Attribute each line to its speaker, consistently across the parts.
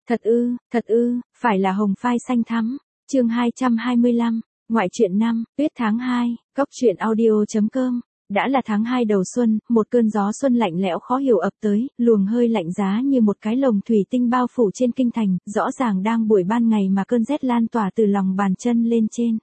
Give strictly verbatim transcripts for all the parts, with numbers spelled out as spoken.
Speaker 1: Thật ư, thật ư, phải là hồng phai xanh thắm. Chương hai trăm hai mươi lăm, ngoại truyện năm, tuyết tháng hai, cốc truyện audio.com. Đã là tháng hai đầu xuân, một cơn gió xuân lạnh lẽo khó hiểu ập tới, luồng hơi lạnh giá như một cái lồng thủy tinh bao phủ trên kinh thành, rõ ràng đang buổi ban ngày mà cơn rét lan tỏa từ lòng bàn chân lên trên.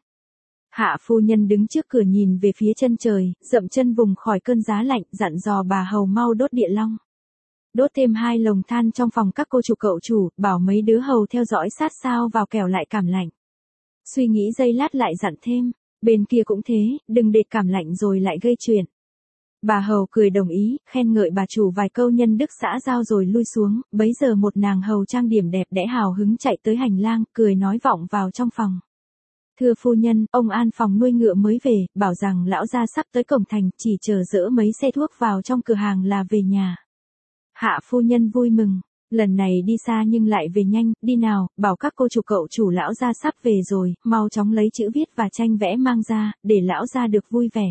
Speaker 1: Hạ phu nhân đứng trước cửa nhìn về phía chân trời, dậm chân vùng khỏi cơn giá lạnh, dặn dò bà hầu mau đốt địa long. Đốt thêm hai lồng than trong phòng các cô chủ cậu chủ, bảo mấy đứa hầu theo dõi sát sao vào kẻo lại cảm lạnh. Suy nghĩ giây lát lại dặn thêm, bên kia cũng thế, đừng để cảm lạnh rồi lại gây chuyện. Bà hầu cười đồng ý, khen ngợi bà chủ vài câu nhân đức xã giao rồi lui xuống, bấy giờ một nàng hầu trang điểm đẹp đẽ hào hứng chạy tới hành lang, cười nói vọng vào trong phòng. Thưa phu nhân, ông an phòng nuôi ngựa mới về, bảo rằng lão gia sắp tới cổng thành, chỉ chờ dỡ mấy xe thuốc vào trong cửa hàng là về nhà. Hạ phu nhân vui mừng, lần này đi xa nhưng lại về nhanh, đi nào, bảo các cô chủ cậu chủ lão gia sắp về rồi, mau chóng lấy chữ viết và tranh vẽ mang ra, để lão gia được vui vẻ.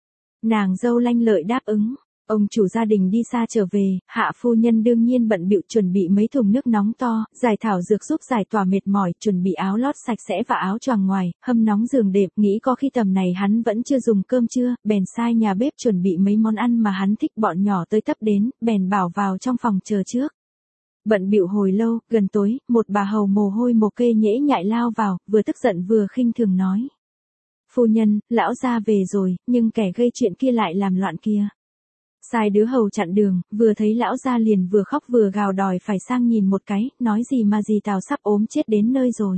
Speaker 1: Nàng dâu lanh lợi đáp ứng. Ông chủ gia đình đi xa trở về, hạ phu nhân đương nhiên bận bịu chuẩn bị mấy thùng nước nóng to, giải thảo dược giúp giải tỏa mệt mỏi, chuẩn bị áo lót sạch sẽ và áo choàng ngoài, hâm nóng giường đệm, nghĩ có khi tầm này hắn vẫn chưa dùng cơm trưa, bèn sai nhà bếp chuẩn bị mấy món ăn mà hắn thích, bọn nhỏ tới tấp đến, bèn bảo vào trong phòng chờ trước. Bận bịu hồi lâu, gần tối, một bà hầu mồ hôi mồ kê nhễ nhại lao vào, vừa tức giận vừa khinh thường nói. Phu nhân, lão gia về rồi, nhưng kẻ gây chuyện kia lại làm loạn kia. Sai đứa hầu chặn đường, vừa thấy lão gia liền vừa khóc vừa gào đòi phải sang nhìn một cái, nói gì mà dì Tào sắp ốm chết đến nơi rồi.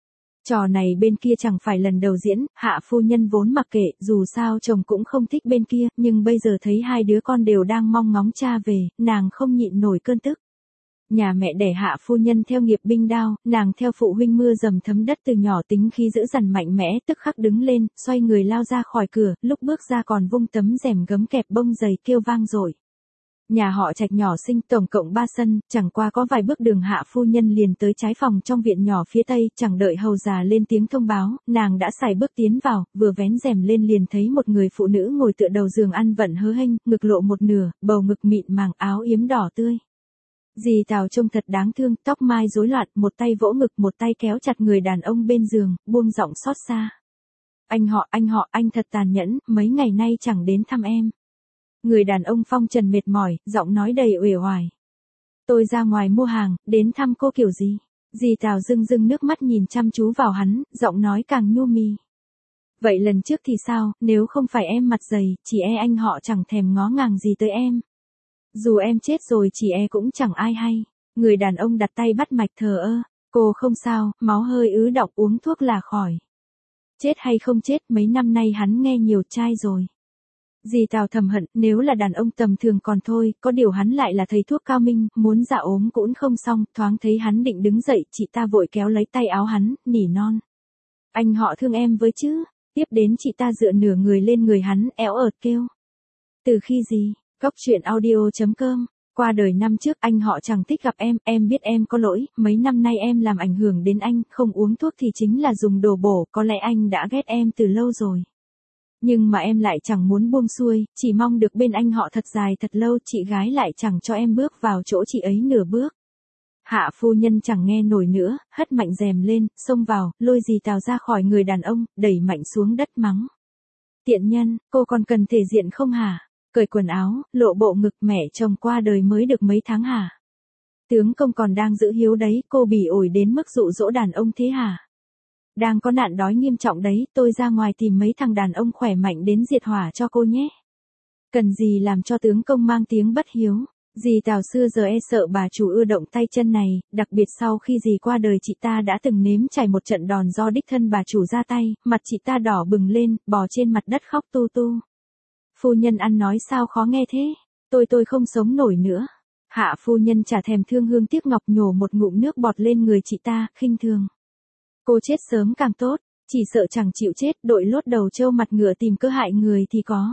Speaker 1: Trò này bên kia chẳng phải lần đầu diễn, hạ phu nhân vốn mặc kệ, dù sao chồng cũng không thích bên kia, nhưng bây giờ thấy hai đứa con đều đang mong ngóng cha về, nàng không nhịn nổi cơn tức. Nhà mẹ đẻ hạ phu nhân theo nghiệp binh đao, nàng theo phụ huynh mưa dầm thấm đất từ nhỏ, tính khí dữ dằn mạnh mẽ, tức khắc đứng lên, xoay người lao ra khỏi cửa, lúc bước ra còn vung tấm rèm gấm kẹp bông dày kêu vang dội. Nhà họ Trạch nhỏ xinh, tổng cộng ba sân, chẳng qua có vài bước đường hạ phu nhân liền tới trái phòng trong viện nhỏ phía tây, chẳng đợi hầu già lên tiếng thông báo, nàng đã xài bước tiến vào, vừa vén rèm lên liền thấy một người phụ nữ ngồi tựa đầu giường ăn vận hớ hênh, ngực lộ một nửa, bầu ngực mịn màng, áo yếm đỏ tươi. Dì Tào trông thật đáng thương, tóc mai rối loạn, một tay vỗ ngực một tay kéo chặt người đàn ông bên giường, buông giọng xót xa. Anh họ, anh họ, anh thật tàn nhẫn, mấy ngày nay chẳng đến thăm em. Người đàn ông phong trần mệt mỏi, giọng nói đầy uể oải. Tôi ra ngoài mua hàng, đến thăm cô kiểu gì? Dì Tào rưng rưng nước mắt nhìn chăm chú vào hắn, giọng nói càng nhu mì. Vậy lần trước thì sao, nếu không phải em mặt dày, chỉ e anh họ chẳng thèm ngó ngàng gì tới em. Dù em chết rồi chỉ e cũng chẳng ai hay. Người đàn ông đặt tay bắt mạch thờ ơ. Cô không sao, máu hơi ứ đọng, uống thuốc là khỏi. Chết hay không chết, mấy năm nay hắn nghe nhiều trai rồi. Dì Tào thầm hận, nếu là đàn ông tầm thường còn thôi, có điều hắn lại là thầy thuốc cao minh, muốn dạ ốm cũng không xong, thoáng thấy hắn định đứng dậy, chị ta vội kéo lấy tay áo hắn, nỉ non. Anh họ thương em với chứ, tiếp đến chị ta dựa nửa người lên người hắn, éo ợt kêu. Từ khi gì? Cốc truyện audio.com, qua đời năm trước anh họ chẳng thích gặp em, em biết em có lỗi, mấy năm nay em làm ảnh hưởng đến anh, không uống thuốc thì chính là dùng đồ bổ, có lẽ anh đã ghét em từ lâu rồi. Nhưng mà em lại chẳng muốn buông xuôi, chỉ mong được bên anh họ thật dài thật lâu, chị gái lại chẳng cho em bước vào chỗ chị ấy nửa bước. Hạ phu nhân chẳng nghe nổi nữa, hất mạnh rèm lên, xông vào, lôi dì Tào ra khỏi người đàn ông, đẩy mạnh xuống đất mắng. Tiện nhân, cô còn cần thể diện không hả? Cởi quần áo, lộ bộ ngực, mẹ chồng qua đời mới được mấy tháng hả? Tướng công còn đang giữ hiếu đấy, cô bỉ ổi đến mức dụ dỗ đàn ông thế hả? Đang có nạn đói nghiêm trọng đấy, tôi ra ngoài tìm mấy thằng đàn ông khỏe mạnh đến diệt hỏa cho cô nhé. Cần gì làm cho tướng công mang tiếng bất hiếu? Dì Tào xưa giờ e sợ bà chủ ưa động tay chân này, đặc biệt sau khi dì qua đời chị ta đã từng nếm trải một trận đòn do đích thân bà chủ ra tay, mặt chị ta đỏ bừng lên, bò trên mặt đất khóc tu tu. Phu nhân ăn nói sao khó nghe thế, tôi tôi không sống nổi nữa. Hạ phu nhân chả thèm thương hương tiếc ngọc nhổ một ngụm nước bọt lên người chị ta, khinh thường. Cô chết sớm càng tốt, chỉ sợ chẳng chịu chết, đội lốt đầu trâu mặt ngựa tìm cơ hại người thì có.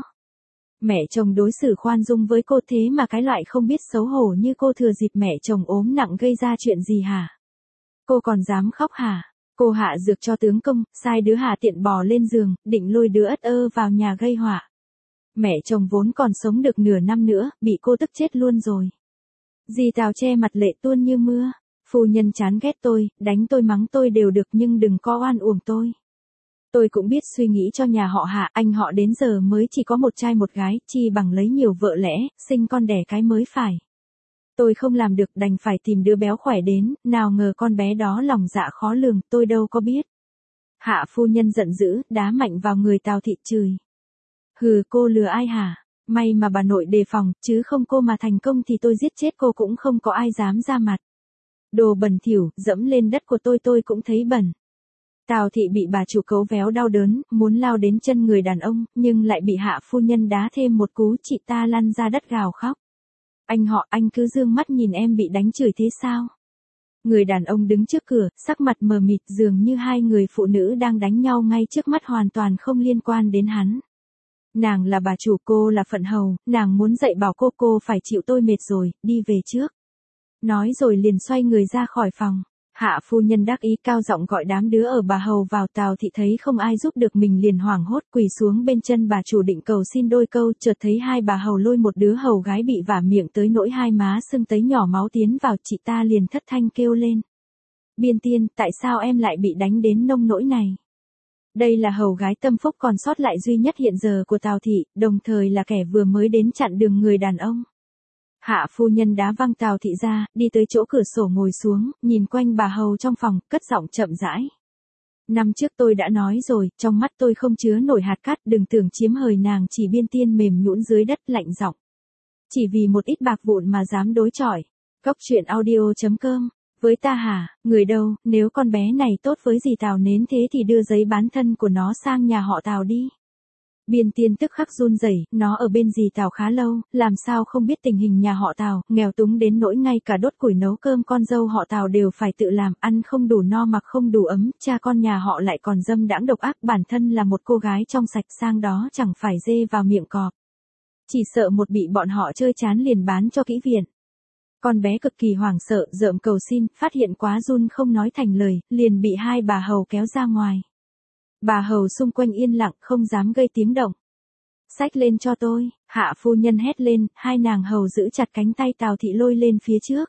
Speaker 1: Mẹ chồng đối xử khoan dung với cô thế mà cái loại không biết xấu hổ như cô thừa dịp mẹ chồng ốm nặng gây ra chuyện gì hả? Cô còn dám khóc hả? Cô hạ dược cho tướng công, sai đứa hạ tiện bò lên giường, định lôi đứa ất ơ vào nhà gây họa. Mẹ chồng vốn còn sống được nửa năm nữa, bị cô tức chết luôn rồi. Dì Tào che mặt lệ tuôn như mưa. Phu nhân chán ghét tôi, đánh tôi mắng tôi đều được nhưng đừng có oan uổng tôi. Tôi cũng biết suy nghĩ cho nhà họ Hạ, anh họ đến giờ mới chỉ có một trai một gái, chi bằng lấy nhiều vợ lẽ, sinh con đẻ cái mới phải. Tôi không làm được đành phải tìm đứa béo khỏe đến, nào ngờ con bé đó lòng dạ khó lường, tôi đâu có biết. Hạ phu nhân giận dữ, đá mạnh vào người Tào Thị chửi. Hừ, cô lừa ai hả? May mà bà nội đề phòng, chứ không cô mà thành công thì tôi giết chết cô cũng không có ai dám ra mặt. Đồ bẩn thỉu, dẫm lên đất của tôi tôi cũng thấy bẩn. Tào Thị bị bà chủ cấu véo đau đớn, muốn lao đến chân người đàn ông, nhưng lại bị Hạ phu nhân đá thêm một cú, chị ta lăn ra đất gào khóc. Anh họ, anh cứ dương mắt nhìn em bị đánh chửi thế sao? Người đàn ông đứng trước cửa, sắc mặt mờ mịt dường như hai người phụ nữ đang đánh nhau ngay trước mắt hoàn toàn không liên quan đến hắn. Nàng là bà chủ, cô là phận hầu, nàng muốn dạy bảo cô cô phải chịu tôi mệt rồi, đi về trước. Nói rồi liền xoay người ra khỏi phòng. Hạ phu nhân đắc ý cao giọng gọi đám đứa ở bà hầu vào. Tào Thị thấy không ai giúp được mình liền hoảng hốt quỳ xuống bên chân bà chủ định cầu xin đôi câu, chợt thấy hai bà hầu lôi một đứa hầu gái bị vả miệng tới nỗi hai má sưng tấy nhỏ máu tiến vào, chị ta liền thất thanh kêu lên. Biên Tiên, tại sao em lại bị đánh đến nông nỗi này? Đây là hầu gái tâm phúc còn sót lại duy nhất hiện giờ của Tào Thị, đồng thời là kẻ vừa mới đến chặn đường người đàn ông. Hạ phu nhân đá văng Tào Thị ra, đi tới chỗ cửa sổ ngồi xuống, nhìn quanh bà hầu trong phòng, cất giọng chậm rãi. Năm trước tôi đã nói rồi, trong mắt tôi không chứa nổi hạt cát, đừng tưởng chiếm hời nàng, chỉ Biên Tiên mềm nhũn dưới đất lạnh giọng. Chỉ vì một ít bạc vụn mà dám đối chọi. Cốc truyện audio chấm com. Với ta hả, người đâu, nếu con bé này tốt với dì Tào nến thế thì đưa giấy bán thân của nó sang nhà họ Tào đi. Biên Tiên tức khắc run rẩy, nó ở bên dì Tào khá lâu, làm sao không biết tình hình nhà họ Tào, nghèo túng đến nỗi ngay cả đốt củi nấu cơm con dâu họ Tào đều phải tự làm, ăn không đủ no mặc không đủ ấm, cha con nhà họ lại còn dâm đãng độc ác, bản thân là một cô gái trong sạch sang đó chẳng phải dê vào miệng cọp. Chỉ sợ một bị bọn họ chơi chán liền bán cho kỹ viện. Con bé cực kỳ hoảng sợ, rợm cầu xin, phát hiện quá run không nói thành lời, liền bị hai bà hầu kéo ra ngoài. Bà hầu xung quanh yên lặng, không dám gây tiếng động. Xách lên cho tôi, Hạ phu nhân hét lên, hai nàng hầu giữ chặt cánh tay Tào Thị lôi lên phía trước.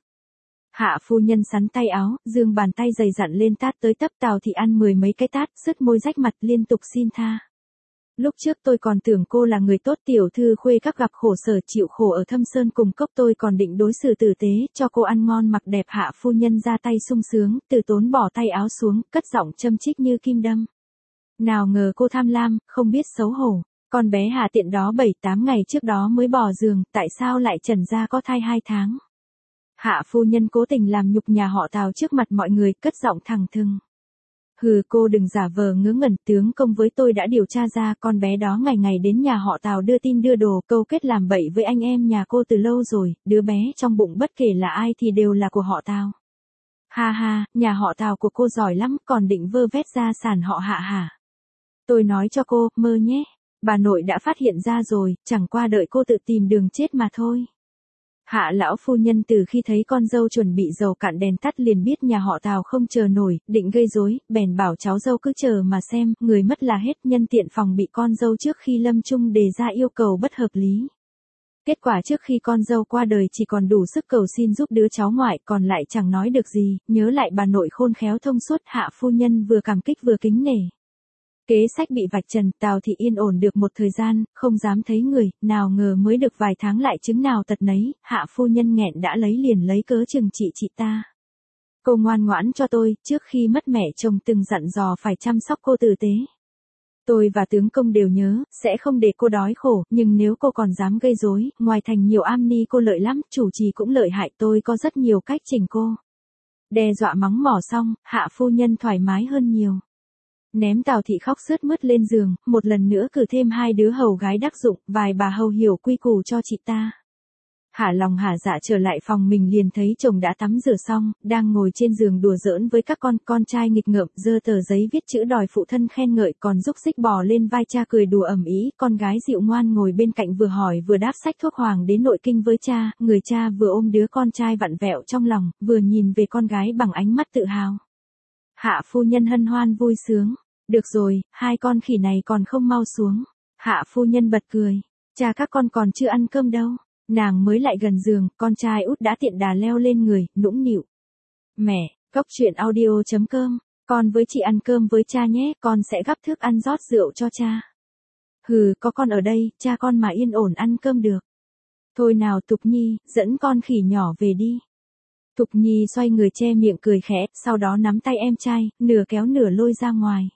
Speaker 1: Hạ phu nhân sắn tay áo, giương bàn tay dày dặn lên tát tới tấp. Tào Thị ăn mười mấy cái tát, sứt môi rách mặt liên tục xin tha. Lúc trước tôi còn tưởng cô là người tốt, tiểu thư khuê các gặp khổ sở chịu khổ ở Thâm Sơn cùng cốc, tôi còn định đối xử tử tế, cho cô ăn ngon mặc đẹp. Hạ phu nhân ra tay sung sướng, từ tốn bỏ tay áo xuống, cất giọng châm chích như kim đâm. Nào ngờ cô tham lam, không biết xấu hổ, con bé Hạ tiện đó bảy tám ngày trước đó mới bỏ giường, tại sao lại trần ra có thai hai tháng. Hạ phu nhân cố tình làm nhục nhà họ Tào trước mặt mọi người, cất giọng thẳng thừng. Hừ, cô đừng giả vờ ngớ ngẩn, tướng công với tôi đã điều tra ra, con bé đó ngày ngày đến nhà họ Tào đưa tin đưa đồ, câu kết làm bậy với anh em nhà cô từ lâu rồi, đứa bé trong bụng bất kể là ai thì đều là của họ Tào. Ha ha, nhà họ Tào của cô giỏi lắm, còn định vơ vét gia sản họ Hạ hả? Tôi nói cho cô, mơ nhé, bà nội đã phát hiện ra rồi, chẳng qua đợi cô tự tìm đường chết mà thôi. Hạ lão phu nhân từ khi thấy con dâu chuẩn bị dầu cạn đèn tắt liền biết nhà họ Tào không chờ nổi, định gây rối, bèn bảo cháu dâu cứ chờ mà xem, người mất là hết, nhân tiện phòng bị con dâu trước khi lâm chung đề ra yêu cầu bất hợp lý. Kết quả trước khi con dâu qua đời chỉ còn đủ sức cầu xin giúp đứa cháu ngoại, còn lại chẳng nói được gì, nhớ lại bà nội khôn khéo thông suốt, Hạ phu nhân vừa cảm kích vừa kính nể. Kế sách bị vạch trần, Tào Thị yên ổn được một thời gian, không dám thấy người, nào ngờ mới được vài tháng lại chứng nào tật nấy, Hạ phu nhân nghẹn đã lấy liền lấy cớ chừng trị chị ta. Cô ngoan ngoãn cho tôi, trước khi mất mẹ chồng từng dặn dò phải chăm sóc cô tử tế. Tôi và tướng công đều nhớ, sẽ không để cô đói khổ, nhưng nếu cô còn dám gây rối, ngoài thành nhiều am ni cô lợi lắm, chủ trì cũng lợi hại, tôi có rất nhiều cách chỉnh cô. Đe dọa mắng mỏ xong, Hạ phu nhân thoải mái hơn nhiều. Ném Tào Thị khóc sướt mướt lên giường, một lần nữa cử thêm hai đứa hầu gái đắc dụng, vài bà hầu hiểu quy củ cho chị ta. Hả lòng hả dạ trở lại phòng mình liền thấy chồng đã tắm rửa xong, đang ngồi trên giường đùa giỡn với các con, con trai nghịch ngợm, giơ tờ giấy viết chữ đòi phụ thân khen ngợi, còn rúc rích bò lên vai cha cười đùa ầm ĩ, con gái dịu ngoan ngồi bên cạnh vừa hỏi vừa đáp sách thuốc hoàng đến nội kinh với cha, người cha vừa ôm đứa con trai vặn vẹo trong lòng, vừa nhìn về con gái bằng ánh mắt tự hào. Hạ phu nhân hân hoan vui sướng. Được rồi, hai con khỉ này còn không mau xuống. Hạ phu nhân bật cười. Cha các con còn chưa ăn cơm đâu. Nàng mới lại gần giường, con trai út đã tiện đà leo lên người, nũng nịu. Mẹ, cốc truyện audio chấm com, con với chị ăn cơm với cha nhé, con sẽ gắp thức ăn rót rượu cho cha. Hừ, có con ở đây, cha con mà yên ổn ăn cơm được. Thôi nào Thục Nhi, dẫn con khỉ nhỏ về đi. Thục Nhi xoay người che miệng cười khẽ, sau đó nắm tay em trai, nửa kéo nửa lôi ra ngoài.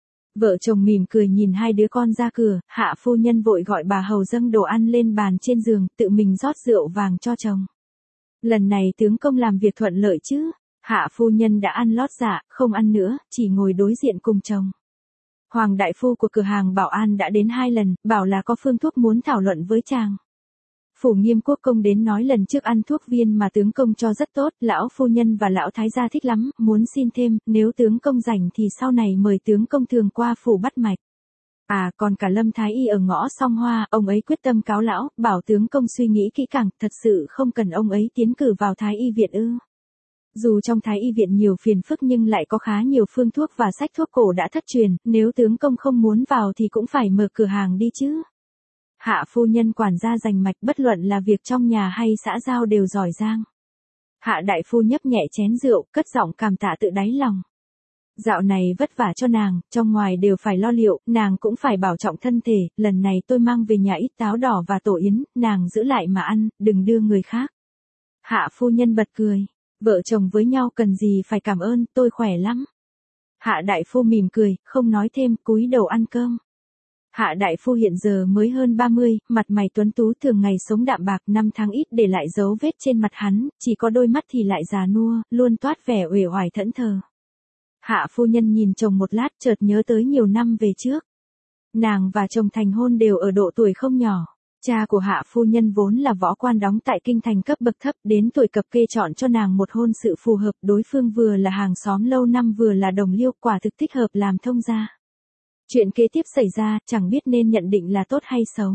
Speaker 1: Vợ chồng mỉm cười nhìn hai đứa con ra cửa, Hạ phu nhân vội gọi bà hầu dâng đồ ăn lên bàn trên giường, tự mình rót rượu vàng cho chồng. Lần này tướng công làm việc thuận lợi chứ? Hạ phu nhân đã ăn lót dạ, không ăn nữa, chỉ ngồi đối diện cùng chồng. Hoàng đại phu của cửa hàng Bảo An đã đến hai lần, bảo là có phương thuốc muốn thảo luận với chàng. Phủ Nghiêm Quốc công đến nói lần trước ăn thuốc viên mà tướng công cho rất tốt, lão phu nhân và lão thái gia thích lắm, muốn xin thêm, nếu tướng công rảnh thì sau này mời tướng công thường qua phủ bắt mạch. À, còn cả Lâm Thái Y ở ngõ Song Hoa, ông ấy quyết tâm cáo lão, bảo tướng công suy nghĩ kỹ càng, thật sự không cần ông ấy tiến cử vào Thái Y viện ư. Dù trong Thái Y viện nhiều phiền phức nhưng lại có khá nhiều phương thuốc và sách thuốc cổ đã thất truyền, nếu tướng công không muốn vào thì cũng phải mở cửa hàng đi chứ. Hạ phu nhân quản gia giành mạch, bất luận là việc trong nhà hay xã giao đều giỏi giang. Hạ đại phu nhấp nhẹ chén rượu, cất giọng cảm tạ tự đáy lòng. Dạo này vất vả cho nàng, trong ngoài đều phải lo liệu, nàng cũng phải bảo trọng thân thể, lần này tôi mang về nhà ít táo đỏ và tổ yến, nàng giữ lại mà ăn, đừng đưa người khác. Hạ phu nhân bật cười, vợ chồng với nhau cần gì phải cảm ơn, tôi khỏe lắm. Hạ đại phu mỉm cười, không nói thêm, cúi đầu ăn cơm. Hạ đại phu hiện giờ mới hơn ba mươi, mặt mày tuấn tú, thường ngày sống đạm bạc, năm tháng ít để lại dấu vết trên mặt hắn, chỉ có đôi mắt thì lại già nua, luôn toát vẻ uể oải thẫn thờ. Hạ phu nhân nhìn chồng một lát, chợt nhớ tới nhiều năm về trước. Nàng và chồng thành hôn đều ở độ tuổi không nhỏ. Cha của Hạ phu nhân vốn là võ quan đóng tại kinh thành cấp bậc thấp, đến tuổi cập kê chọn cho nàng một hôn sự phù hợp, đối phương vừa là hàng xóm lâu năm vừa là đồng liêu, quả thực thích hợp làm thông gia. Chuyện kế tiếp xảy ra, chẳng biết nên nhận định là tốt hay xấu.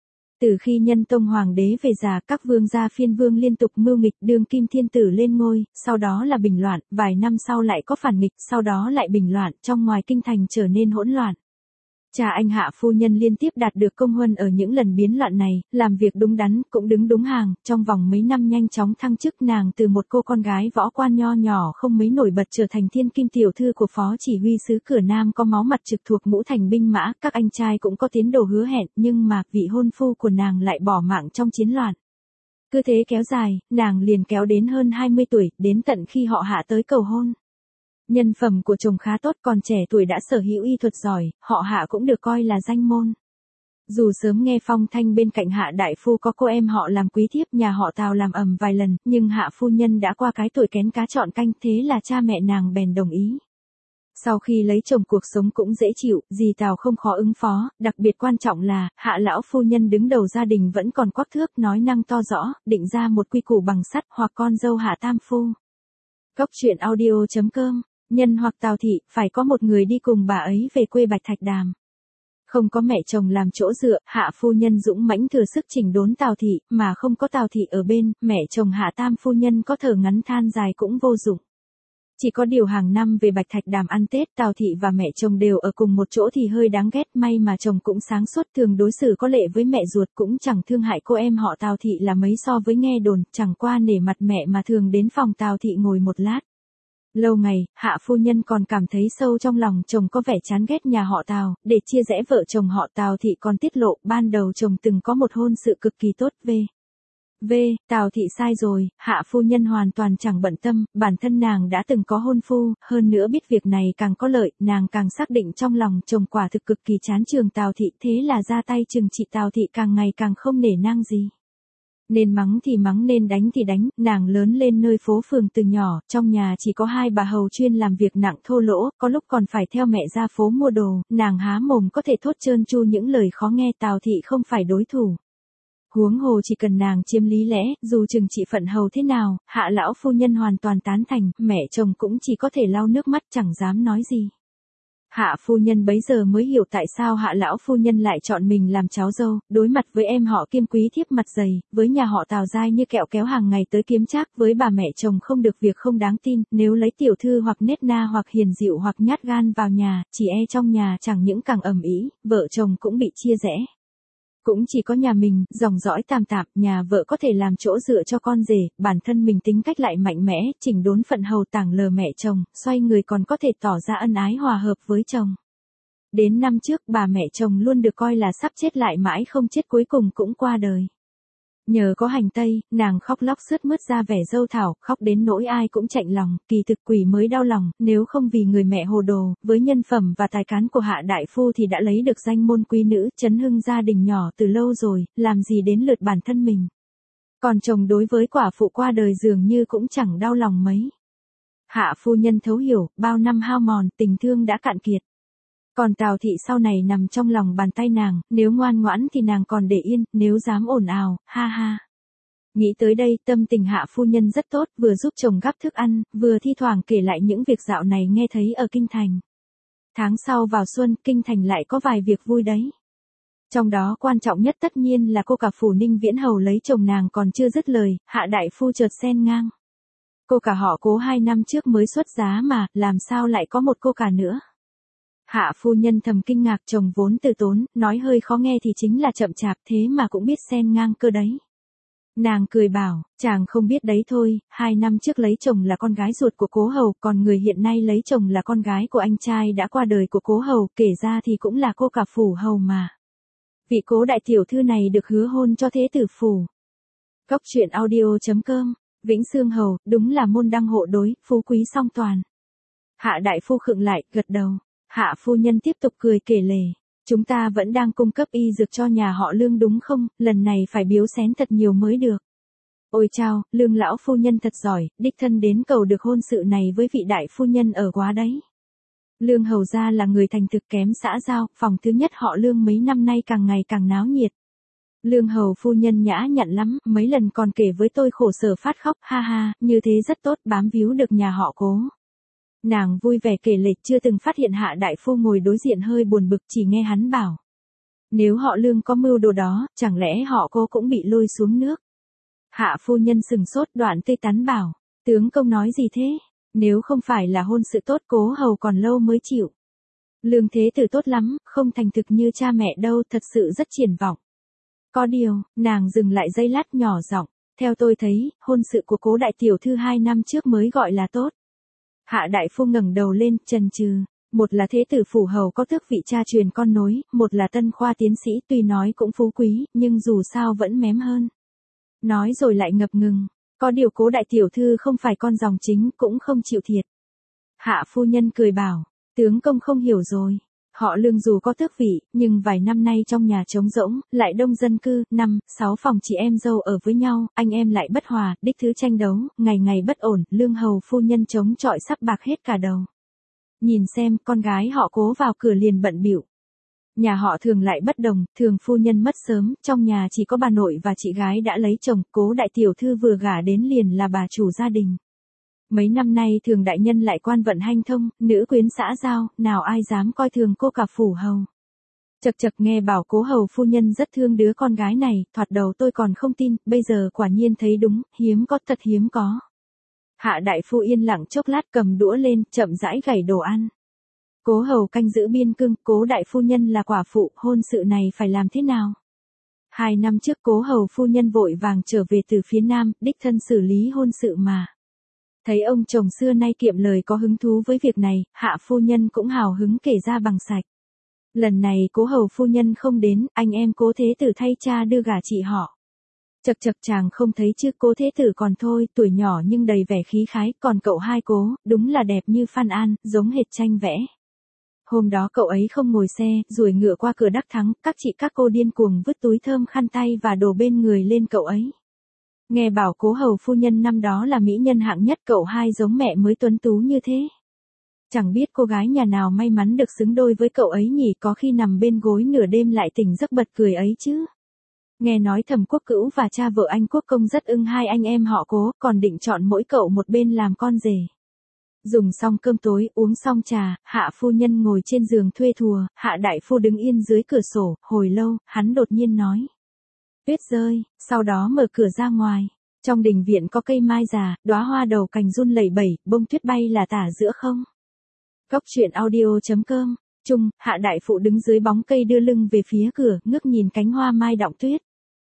Speaker 1: Từ khi Nhân Tông hoàng đế về già, các vương gia phiên vương liên tục mưu nghịch, đương kim thiên tử lên ngôi, sau đó là bình loạn, vài năm sau lại có phản nghịch, sau đó lại bình loạn, trong ngoài kinh thành trở nên hỗn loạn. Cha anh Hạ phu nhân liên tiếp đạt được công huân ở những lần biến loạn này, làm việc đúng đắn, cũng đứng đúng hàng, trong vòng mấy năm nhanh chóng thăng chức, nàng từ một cô con gái võ quan nho nhỏ không mấy nổi bật trở thành thiên kim tiểu thư của phó chỉ huy sứ cửa Nam, có máu mặt trực thuộc ngũ thành binh mã, các anh trai cũng có tiến đồ hứa hẹn, nhưng mà vị hôn phu của nàng lại bỏ mạng trong chiến loạn. Cứ thế kéo dài, nàng liền kéo đến hơn hai mươi tuổi, đến tận khi họ Hạ tới cầu hôn. Nhân phẩm của chồng khá tốt, còn trẻ tuổi đã sở hữu y thuật giỏi, họ Hạ cũng được coi là danh môn. Dù sớm nghe phong thanh bên cạnh Hạ đại phu có cô em họ làm quý thiếp, nhà họ Tào làm ầm vài lần, nhưng Hạ phu nhân đã qua cái tuổi kén cá chọn canh, thế là cha mẹ nàng bèn đồng ý. Sau khi lấy chồng cuộc sống cũng dễ chịu, dì Tào không khó ứng phó, đặc biệt quan trọng là, Hạ lão phu nhân đứng đầu gia đình vẫn còn quắc thước, nói năng to rõ, định ra một quy củ bằng sắt, hoặc con dâu Hạ tam phu. Cốc truyện audio chấm com, Nhân hoặc Tào thị, phải có một người đi cùng bà ấy về quê Bạch Thạch Đàm. Không có mẹ chồng làm chỗ dựa, Hạ phu nhân dũng mãnh thừa sức chỉnh đốn Tào thị, mà không có Tào thị ở bên, mẹ chồng Hạ tam phu nhân có thở ngắn than dài cũng vô dụng. Chỉ có điều hàng năm về Bạch Thạch Đàm ăn Tết, Tào thị và mẹ chồng đều ở cùng một chỗ thì hơi đáng ghét, may mà chồng cũng sáng suốt, thường đối xử có lệ với mẹ ruột, cũng chẳng thương hại cô em họ Tào thị là mấy so với nghe đồn, chẳng qua nể mặt mẹ mà thường đến phòng Tào thị ngồi một lát. Lâu ngày, Hạ phu nhân còn cảm thấy sâu trong lòng chồng có vẻ chán ghét nhà họ Tào, để chia rẽ vợ chồng họ Tào thị còn tiết lộ, ban đầu chồng từng có một hôn sự cực kỳ tốt. V. V. Tào thị sai rồi, Hạ phu nhân hoàn toàn chẳng bận tâm, bản thân nàng đã từng có hôn phu, hơn nữa biết việc này càng có lợi, nàng càng xác định trong lòng chồng quả thực cực kỳ chán trường Tào thị, thế là ra tay trừng trị Tào thị càng ngày càng không nể nang gì. Nên mắng thì mắng, nên đánh thì đánh, nàng lớn lên nơi phố phường từ nhỏ, trong nhà chỉ có hai bà hầu chuyên làm việc nặng thô lỗ, có lúc còn phải theo mẹ ra phố mua đồ, nàng há mồm có thể thốt trơn tru những lời khó nghe, Tào thị không phải đối thủ. Huống hồ chỉ cần nàng chiếm lý lẽ, dù trừng trị phận hầu thế nào, Hạ lão phu nhân hoàn toàn tán thành, mẹ chồng cũng chỉ có thể lau nước mắt chẳng dám nói gì. Hạ phu nhân bấy giờ mới hiểu tại sao Hạ lão phu nhân lại chọn mình làm cháu dâu, đối mặt với em họ Kim quý thiếp mặt dày, với nhà họ Tào dai như kẹo kéo hàng ngày tới kiếm trác, với bà mẹ chồng không được việc không đáng tin, nếu lấy tiểu thư hoặc nết na hoặc hiền dịu hoặc nhát gan vào nhà, chỉ e trong nhà chẳng những càng ầm ĩ, vợ chồng cũng bị chia rẽ. Cũng chỉ có nhà mình, dòng dõi tam tạp, nhà vợ có thể làm chỗ dựa cho con rể, bản thân mình tính cách lại mạnh mẽ, chỉnh đốn phận hầu tảng lờ mẹ chồng, xoay người còn có thể tỏ ra ân ái hòa hợp với chồng. Đến năm trước, bà mẹ chồng luôn được coi là sắp chết lại mãi không chết cuối cùng cũng qua đời. Nhờ có hành tây, nàng khóc lóc sướt mướt ra vẻ dâu thảo, khóc đến nỗi ai cũng chạnh lòng, kỳ thực quỷ mới đau lòng, nếu không vì người mẹ hồ đồ, với nhân phẩm và tài cán của Hạ đại phu thì đã lấy được danh môn quý nữ, chấn hưng gia đình nhỏ từ lâu rồi, làm gì đến lượt bản thân mình. Còn chồng đối với quả phụ qua đời dường như cũng chẳng đau lòng mấy. Hạ phu nhân thấu hiểu, bao năm hao mòn, tình thương đã cạn kiệt. Còn Tào thị sau này nằm trong lòng bàn tay nàng, nếu ngoan ngoãn thì nàng còn để yên, nếu dám ồn ào, ha ha. Nghĩ tới đây, tâm tình Hạ phu nhân rất tốt, vừa giúp chồng gắp thức ăn, vừa thi thoảng kể lại những việc dạo này nghe thấy ở Kinh Thành. Tháng sau vào xuân, Kinh Thành lại có vài việc vui đấy. Trong đó quan trọng nhất tất nhiên là cô cả phủ Ninh Viễn Hầu lấy chồng nàng còn chưa dứt lời, Hạ đại phu chợt xen ngang. Cô cả họ Cố hai năm trước mới xuất giá mà, làm sao lại có một cô cả nữa? Hạ phu nhân thầm kinh ngạc, chồng vốn từ tốn, nói hơi khó nghe thì chính là chậm chạp, thế mà cũng biết xen ngang cơ đấy. Nàng cười bảo, chàng không biết đấy thôi, hai năm trước lấy chồng là con gái ruột của Cố hầu, còn người hiện nay lấy chồng là con gái của anh trai đã qua đời của Cố hầu, kể ra thì cũng là cô cả phủ hầu mà. Vị Cố đại tiểu thư này được hứa hôn cho thế tử phủ. Góc truyện audio chấm com, Vĩnh Xương hầu, đúng là môn đăng hộ đối, phú quý song toàn. Hạ đại phu khựng lại, gật đầu. Hạ phu nhân tiếp tục cười kể lể, chúng ta vẫn đang cung cấp y dược cho nhà họ Lương đúng không, lần này phải biếu xén thật nhiều mới được. Ôi chao, Lương lão phu nhân thật giỏi, đích thân đến cầu được hôn sự này với vị đại phu nhân ở quá đấy. Lương hầu gia là người thành thực kém xã giao, phòng thứ nhất họ Lương mấy năm nay càng ngày càng náo nhiệt. Lương hầu phu nhân nhã nhặn lắm, mấy lần còn kể với tôi khổ sở phát khóc, ha ha, như thế rất tốt, bám víu được nhà họ Cố. Nàng vui vẻ kể lể, chưa từng phát hiện Hạ đại phu ngồi đối diện hơi buồn bực, chỉ nghe hắn bảo. Nếu họ Lương có mưu đồ đó, chẳng lẽ họ Cố cũng bị lôi xuống nước. Hạ phu nhân sừng sốt, đoạn tươi tắn bảo, tướng công nói gì thế, nếu không phải là hôn sự tốt Cố hầu còn lâu mới chịu. Lương thế tử tốt lắm, không thành thực như cha mẹ đâu, thật sự rất triển vọng. Có điều, nàng dừng lại giây lát nhỏ giọng, theo tôi thấy, hôn sự của Cố đại tiểu thư hai năm trước mới gọi là tốt. Hạ đại phu ngẩng đầu lên, chần chừ, một là thế tử phủ hầu có tước vị cha truyền con nối, một là tân khoa tiến sĩ, tuy nói cũng phú quý, nhưng dù sao vẫn mém hơn. Nói rồi lại ngập ngừng, có điều Cố đại tiểu thư không phải con dòng chính, cũng không chịu thiệt. Hạ phu nhân cười bảo, tướng công không hiểu rồi. Họ Lương dù có tước vị, nhưng vài năm nay trong nhà trống rỗng, lại đông dân cư, năm, sáu phòng chị em dâu ở với nhau, anh em lại bất hòa, đích thứ tranh đấu, ngày ngày bất ổn, Lương hầu phu nhân chống chọi sắp bạc hết cả đầu. Nhìn xem, con gái họ Cố vào cửa liền bận bịu. Nhà họ Thường lại bất đồng, Thường phu nhân mất sớm, trong nhà chỉ có bà nội và chị gái đã lấy chồng, Cố đại tiểu thư vừa gả đến liền là bà chủ gia đình. Mấy năm nay Thường đại nhân lại quan vận hanh thông, nữ quyến xã giao, nào ai dám coi thường cô cả phủ hầu. Chật chật nghe bảo Cố hầu phu nhân rất thương đứa con gái này, thoạt đầu tôi còn không tin, bây giờ quả nhiên thấy đúng, hiếm có thật hiếm có. Hạ đại phu yên lặng chốc lát cầm đũa lên, chậm rãi gảy đồ ăn. Cố hầu canh giữ biên cương, Cố đại phu nhân là quả phụ, hôn sự này phải làm thế nào? Hai năm trước Cố hầu phu nhân vội vàng trở về từ phía Nam, đích thân xử lý hôn sự mà. Thấy ông chồng xưa nay kiệm lời có hứng thú với việc này, Hạ phu nhân cũng hào hứng kể ra bằng sạch. Lần này Cố hầu phu nhân không đến, anh em Cố thế tử thay cha đưa gả chị họ. Chật chật chàng không thấy chứ, Cố thế tử còn thôi, tuổi nhỏ nhưng đầy vẻ khí khái, còn cậu hai Cố, đúng là đẹp như Phan An, giống hệt tranh vẽ. Hôm đó cậu ấy không ngồi xe, ruồi ngựa qua cửa đắc thắng, các chị các cô điên cuồng vứt túi thơm khăn tay và đồ bên người lên cậu ấy. Nghe bảo Cố hầu phu nhân năm đó là mỹ nhân hạng nhất, cậu hai giống mẹ mới tuấn tú như thế. Chẳng biết cô gái nhà nào may mắn được xứng đôi với cậu ấy nhỉ, có khi nằm bên gối nửa đêm lại tỉnh giấc bật cười ấy chứ. Nghe nói Thẩm Quốc Cữu và cha vợ anh Quốc Công rất ưng hai anh em họ Cố, còn định chọn mỗi cậu một bên làm con rể. Dùng xong cơm tối, uống xong trà, Hạ phu nhân ngồi trên giường thuê thùa, Hạ đại phu đứng yên dưới cửa sổ, hồi lâu, hắn đột nhiên nói. Tuyết rơi, sau đó mở cửa ra ngoài. Trong đình viện có cây mai già, đóa hoa đầu cành run lẩy bẩy, bông tuyết bay là tả giữa không. Góc truyện audio chấm com Trung, Hạ đại phụ đứng dưới bóng cây đưa lưng về phía cửa, ngước nhìn cánh hoa mai đọng tuyết.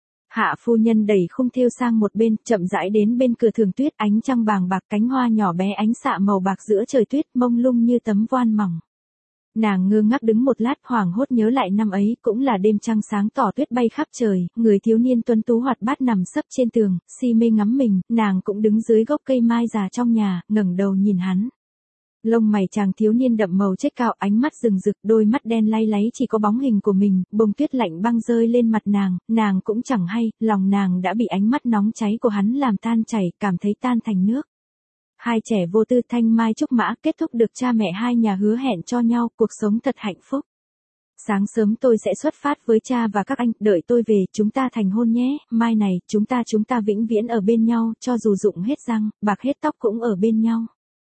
Speaker 1: Hạ phu nhân đẩy khung thêu sang một bên, chậm rãi đến bên cửa thường tuyết, ánh trăng vàng bạc, cánh hoa nhỏ bé ánh xạ màu bạc giữa trời tuyết, mông lung như tấm voan mỏng. Nàng ngơ ngác đứng một lát, hoảng hốt nhớ lại năm ấy, cũng là đêm trăng sáng tỏ, tuyết bay khắp trời, người thiếu niên tuấn tú hoạt bát nằm sấp trên tường, si mê ngắm mình, nàng cũng đứng dưới gốc cây mai già trong nhà, ngẩng đầu nhìn hắn. Lông mày chàng thiếu niên đậm màu chết cao, ánh mắt rừng rực, đôi mắt đen lay láy chỉ có bóng hình của mình, bông tuyết lạnh băng rơi lên mặt nàng, nàng cũng chẳng hay, lòng nàng đã bị ánh mắt nóng cháy của hắn làm tan chảy, cảm thấy tan thành nước. Hai trẻ vô tư thanh mai trúc mã, kết thúc được cha mẹ hai nhà hứa hẹn cho nhau, cuộc sống thật hạnh phúc. Sáng sớm tôi sẽ xuất phát với cha và các anh, đợi tôi về, chúng ta thành hôn nhé, mai này, chúng ta chúng ta vĩnh viễn ở bên nhau, cho dù rụng hết răng, bạc hết tóc cũng ở bên nhau.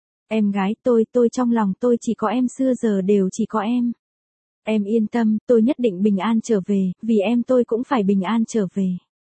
Speaker 1: Em gái tôi, tôi trong lòng tôi chỉ có em, xưa giờ đều chỉ có em. Em yên tâm, tôi nhất định bình an trở về, vì em tôi cũng phải bình an trở về.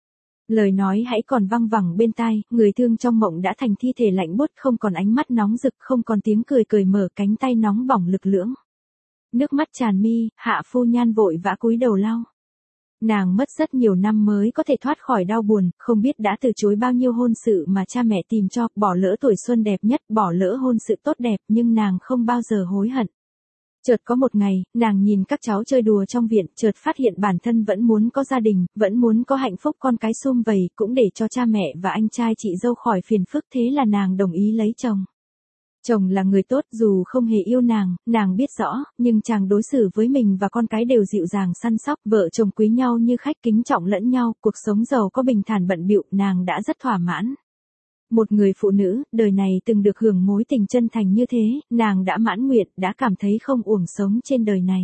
Speaker 1: Lời nói hãy còn văng vẳng bên tai, người thương trong mộng đã thành thi thể lạnh buốt, không còn ánh mắt nóng rực, không còn tiếng cười cười mở, cánh tay nóng bỏng lực lưỡng. Nước mắt tràn mi, Hạ phu nhan vội vã cúi đầu lau. Nàng mất rất nhiều năm mới có thể thoát khỏi đau buồn, không biết đã từ chối bao nhiêu hôn sự mà cha mẹ tìm cho, bỏ lỡ tuổi xuân đẹp nhất, bỏ lỡ hôn sự tốt đẹp, nhưng nàng không bao giờ hối hận. Chợt có một ngày, nàng nhìn các cháu chơi đùa trong viện, chợt phát hiện bản thân vẫn muốn có gia đình, vẫn muốn có hạnh phúc, con cái sum vầy, cũng để cho cha mẹ và anh trai chị dâu khỏi phiền phức, thế là nàng đồng ý lấy chồng. Chồng là người tốt, dù không hề yêu nàng, nàng biết rõ, nhưng chàng đối xử với mình và con cái đều dịu dàng săn sóc, vợ chồng quý nhau như khách, kính trọng lẫn nhau, cuộc sống giàu có bình thản bận bịu, nàng đã rất thỏa mãn. Một người phụ nữ, đời này từng được hưởng mối tình chân thành như thế, nàng đã mãn nguyện, đã cảm thấy không uổng sống trên đời này.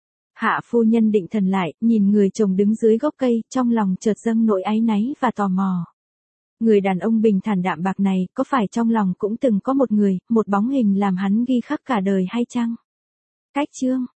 Speaker 1: Hạ phu nhân định thần lại, nhìn người chồng đứng dưới gốc cây, trong lòng chợt dâng nỗi áy náy và tò mò. Người đàn ông bình thản đạm bạc này, có phải trong lòng cũng từng có một người, một bóng hình làm hắn ghi khắc cả đời hay chăng? Cách chương